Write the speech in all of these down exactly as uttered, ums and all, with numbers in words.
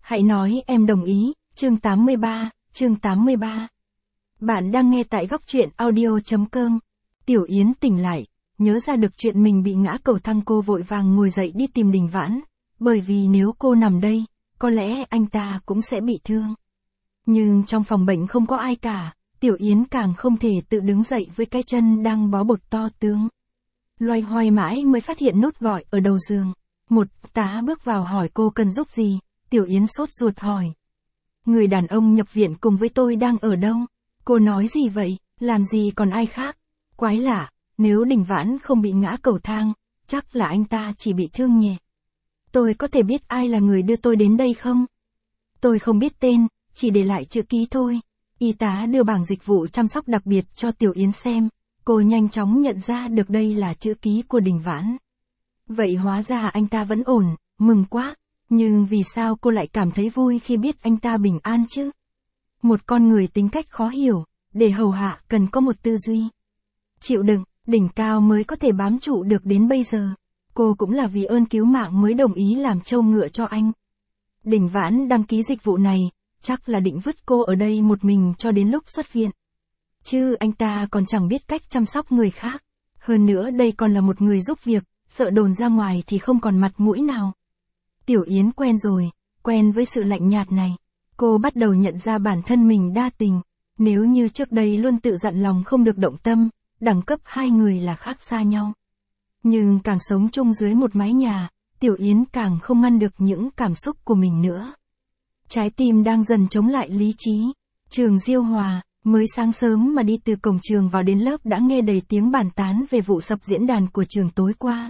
Hãy nói em đồng ý, chương tám mươi ba, chương tám mươi ba. Bạn đang nghe tại góc truyện audio chấm com. Tiểu Yến tỉnh lại, nhớ ra được chuyện mình bị ngã cầu thang, cô vội vàng ngồi dậy đi tìm Đình Vãn, bởi vì nếu cô nằm đây, có lẽ anh ta cũng sẽ bị thương. Nhưng trong phòng bệnh không có ai cả, Tiểu Yến càng không thể tự đứng dậy với cái chân đang bó bột to tướng. Loay hoay mãi mới phát hiện nút gọi ở đầu giường. Một tá bước vào hỏi cô cần giúp gì, Tiểu Yến sốt ruột hỏi. Người đàn ông nhập viện cùng với tôi đang ở đâu? Cô nói gì vậy, làm gì còn ai khác? Quái lạ, nếu Đình Vãn không bị ngã cầu thang, chắc là anh ta chỉ bị thương nhẹ. Tôi có thể biết ai là người đưa tôi đến đây không? Tôi không biết tên, chỉ để lại chữ ký thôi. Y tá đưa bảng dịch vụ chăm sóc đặc biệt cho Tiểu Yến xem, cô nhanh chóng nhận ra được đây là chữ ký của Đình Vãn. Vậy hóa ra anh ta vẫn ổn, mừng quá. Nhưng vì sao cô lại cảm thấy vui khi biết anh ta bình an chứ? Một con người tính cách khó hiểu, để hầu hạ cần có một tư duy chịu đựng, đỉnh cao mới có thể bám trụ được đến bây giờ. Cô cũng là vì ơn cứu mạng mới đồng ý làm trâu ngựa cho anh. Đình Vãn đăng ký dịch vụ này, chắc là định vứt cô ở đây một mình cho đến lúc xuất viện. Chứ anh ta còn chẳng biết cách chăm sóc người khác. Hơn nữa đây còn là một người giúp việc, sợ đồn ra ngoài thì không còn mặt mũi nào. Tiểu Yến quen rồi, quen với sự lạnh nhạt này. Cô bắt đầu nhận ra bản thân mình đa tình. Nếu như trước đây luôn tự dặn lòng không được động tâm, đẳng cấp hai người là khác xa nhau. Nhưng càng sống chung dưới một mái nhà, Tiểu Yến càng không ngăn được những cảm xúc của mình nữa. Trái tim đang dần chống lại lý trí. Trường Diêu Hòa, mới sáng sớm mà đi từ cổng trường vào đến lớp đã nghe đầy tiếng bàn tán về vụ sập diễn đàn của trường tối qua.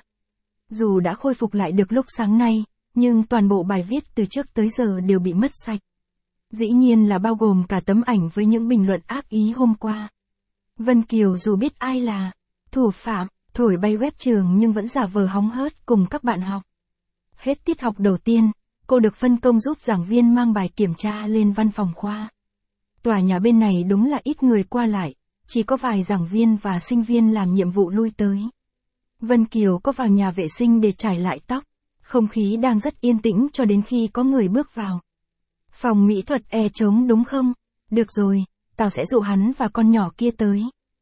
Dù đã khôi phục lại được lúc sáng nay, nhưng toàn bộ bài viết từ trước tới giờ đều bị mất sạch. Dĩ nhiên là bao gồm cả tấm ảnh với những bình luận ác ý hôm qua. Vân Kiều dù biết ai là thủ phạm, thổi bay web trường nhưng vẫn giả vờ hóng hớt cùng các bạn học. Hết tiết học đầu tiên, cô được phân công giúp giảng viên mang bài kiểm tra lên văn phòng khoa. Tòa nhà bên này đúng là ít người qua lại, chỉ có vài giảng viên và sinh viên làm nhiệm vụ lui tới. Vân Kiều có vào nhà vệ sinh để chải lại tóc. Không khí đang rất yên tĩnh cho đến khi có người bước vào. Phòng mỹ thuật e trống đúng không? Được rồi, tao sẽ dụ hắn và con nhỏ kia tới.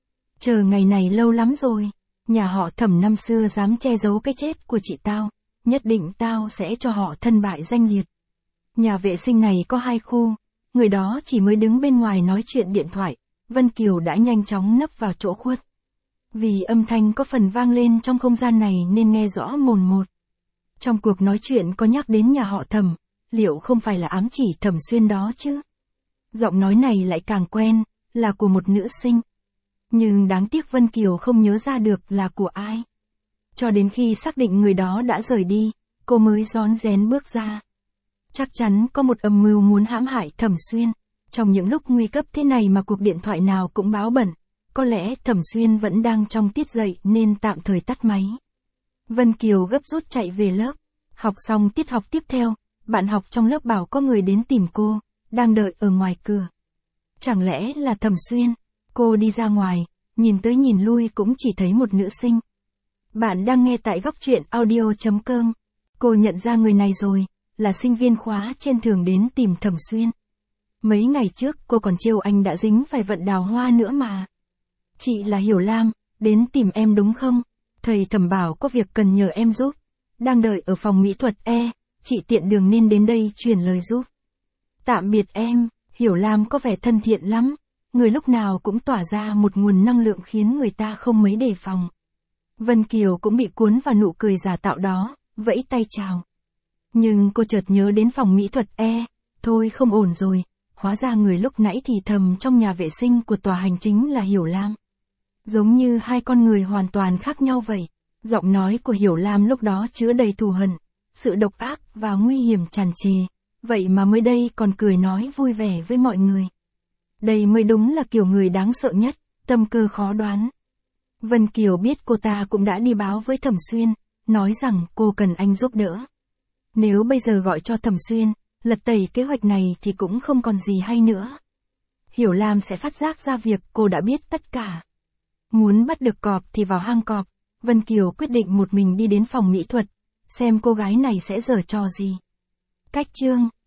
Chờ ngày này lâu lắm rồi. Nhà họ Thẩm năm xưa dám che giấu cái chết của chị tao. Nhất định tao sẽ cho họ thân bại danh liệt. Nhà vệ sinh này có hai khu. Người đó chỉ mới đứng bên ngoài nói chuyện điện thoại. Vân Kiều đã nhanh chóng nấp vào chỗ khuất. Vì âm thanh có phần vang lên trong không gian này nên nghe rõ mồn một. Trong cuộc nói chuyện có nhắc đến nhà họ Thẩm, liệu không phải là ám chỉ Thẩm Xuyên đó chứ? Giọng nói này lại càng quen, là của một nữ sinh. Nhưng đáng tiếc Vân Kiều không nhớ ra được là của ai. Cho đến khi xác định người đó đã rời đi, cô mới rón rén bước ra. Chắc chắn có một âm mưu muốn hãm hại Thẩm Xuyên. Trong những lúc nguy cấp thế này mà cuộc điện thoại nào cũng báo bẩn, có lẽ Thẩm Xuyên vẫn đang trong tiết dạy nên tạm thời tắt máy. Vân Kiều gấp rút chạy về lớp. Học xong tiết học tiếp theo, bạn học trong lớp bảo có người đến tìm cô, đang đợi ở ngoài cửa. Chẳng lẽ là Thẩm Xuyên? Cô đi ra ngoài, nhìn tới nhìn lui cũng chỉ thấy một nữ sinh. Bạn đang nghe tại góc truyện audio chấm com. Cô nhận ra người này rồi, là sinh viên khóa trên thường đến tìm Thẩm Xuyên. Mấy ngày trước cô còn trêu anh đã dính phải vận đào hoa nữa mà. Chị là Hiểu Lam, đến tìm em đúng không? Thầy Thẩm bảo có việc cần nhờ em giúp. Đang đợi ở phòng mỹ thuật E, chị tiện đường nên đến đây truyền lời giúp. Tạm biệt em, Hiểu Lam có vẻ thân thiện lắm. Người lúc nào cũng tỏa ra một nguồn năng lượng khiến người ta không mấy đề phòng. Vân Kiều cũng bị cuốn vào nụ cười giả tạo đó, vẫy tay chào. Nhưng cô chợt nhớ đến phòng mỹ thuật E, thôi không ổn rồi, hóa ra người lúc nãy thì thầm trong nhà vệ sinh của tòa hành chính là Hiểu Lam. Giống như hai con người hoàn toàn khác nhau vậy. Giọng nói của Hiểu Lam lúc đó chứa đầy thù hận, sự độc ác và nguy hiểm tràn trề, vậy mà mới đây còn cười nói vui vẻ với mọi người. Đây mới đúng là kiểu người đáng sợ nhất, tâm cơ khó đoán. Vân Kiều biết cô ta cũng đã đi báo với Thẩm Xuyên, nói rằng cô cần anh giúp đỡ. Nếu bây giờ gọi cho Thẩm Xuyên, lật tẩy kế hoạch này thì cũng không còn gì hay nữa. Hiểu Lam sẽ phát giác ra việc cô đã biết tất cả. Muốn bắt được cọp thì vào hang cọp. Vân Kiều quyết định một mình đi đến phòng mỹ thuật, xem cô gái này sẽ giở trò gì. Cách chương